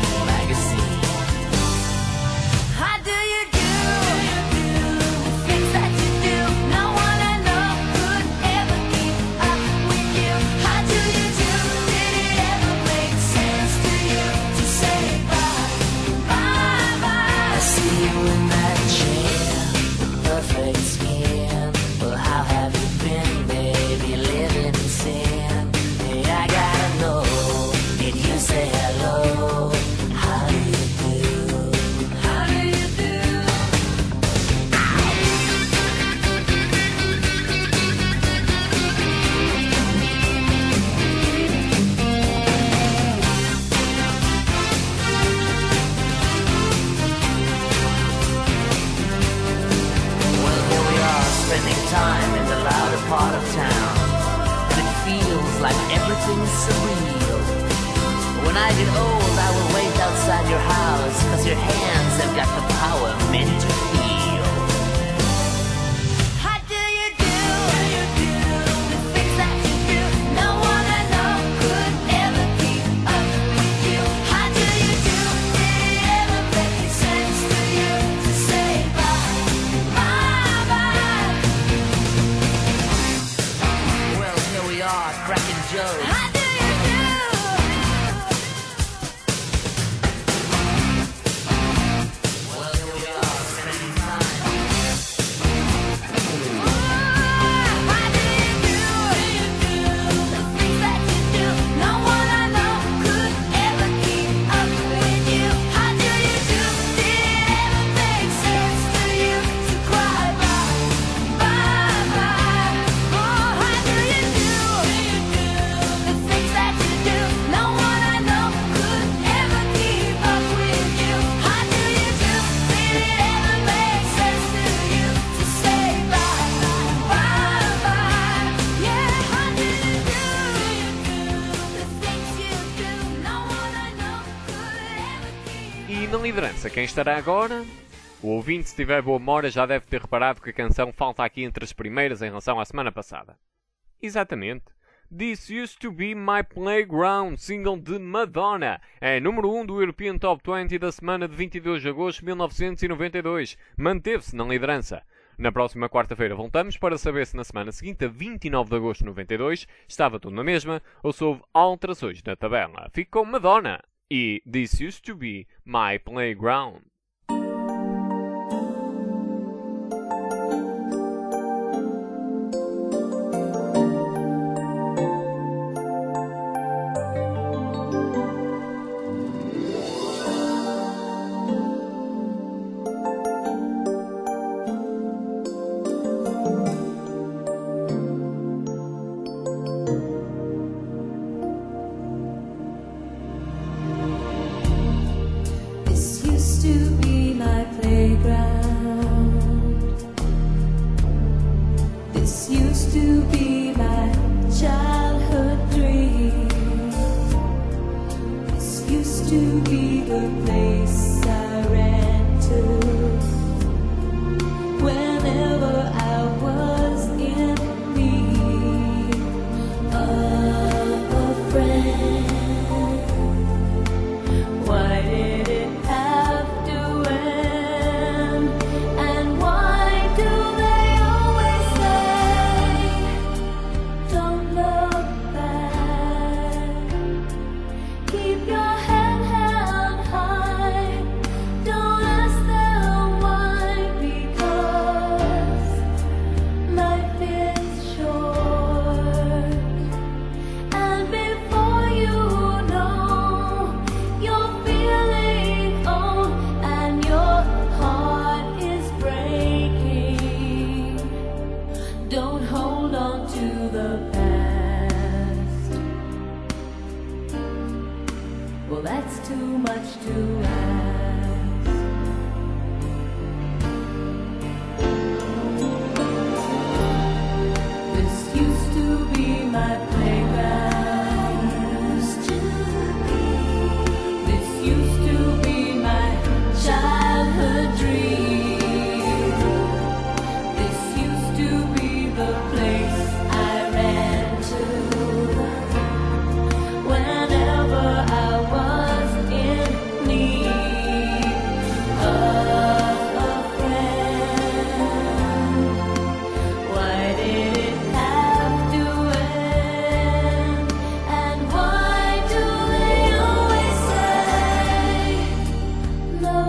How do you do? The things that you do, no one I know could ever keep up with you. How do you do? Did it ever make sense to you to say bye, bye, bye? I see you in that chair, the perfect skin. Well, how have you been, baby, living in sin? Hey, I gotta know, did you say hello? How do you do? How do you do? Well, here we are, spending time in the louder part of town, and it feels like everything's surreal. When I get old, I will wait outside your house, 'cause your hands have got the power meant to feel. How do you do? The things that you do, no one I know could ever keep up with you. How do you do? Did it ever make sense to you to say bye, bye, bye? Well, here we are, cracking jokes. How do you do? Well, here we are, spending time. How do you do? The things that you do, no one I know could ever keep up with you. How do you do? Did it ever make sense to you to cry bye, bye, bye? Oh, how do you do? The things that you do, no one I know could ever keep up with you. How do you do? Did it ever make sense to you to say bye, bye, bye? Yeah, how do you do? The things you do, no one I know could ever keep. E na liderança, quem estará agora? O ouvinte, se tiver boa memória, já deve ter reparado que a canção falta aqui entre as primeiras em relação à semana passada. Exatamente. This Used to Be My Playground, single de Madonna. É número 1 do European Top 20 da semana de 22 de agosto de 1992. Manteve-se na liderança. Na próxima quarta-feira voltamos para saber se na semana seguinte, a 29 de agosto de 92, estava tudo na mesma ou se houve alterações na tabela. Fico com Madonna e This Used to Be My Playground. This used to be my playground. This used to be my childhood dream. This used to be the place I ran to whenever I was in need of a friend. Why did it have to end? And why do they always say, don't look back, keep your head held high? to the past. Well, that's too much to ask. This used to be my playground. This used to be my childhood dream. This used to be the place I ran to whenever I was in need of a friend. Why did it have to end? And why do they always say no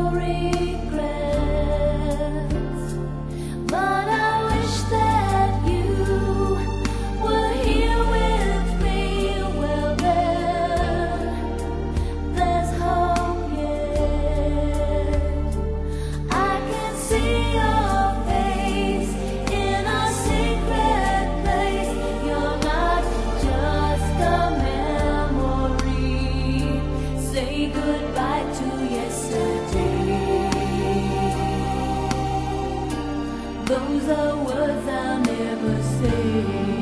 regrets? But I wish that you were here with me. Well, there's hope yet. I can see your face in a secret place. You're not just a memory. Say goodbye to yesterday. Those are words I'll never say.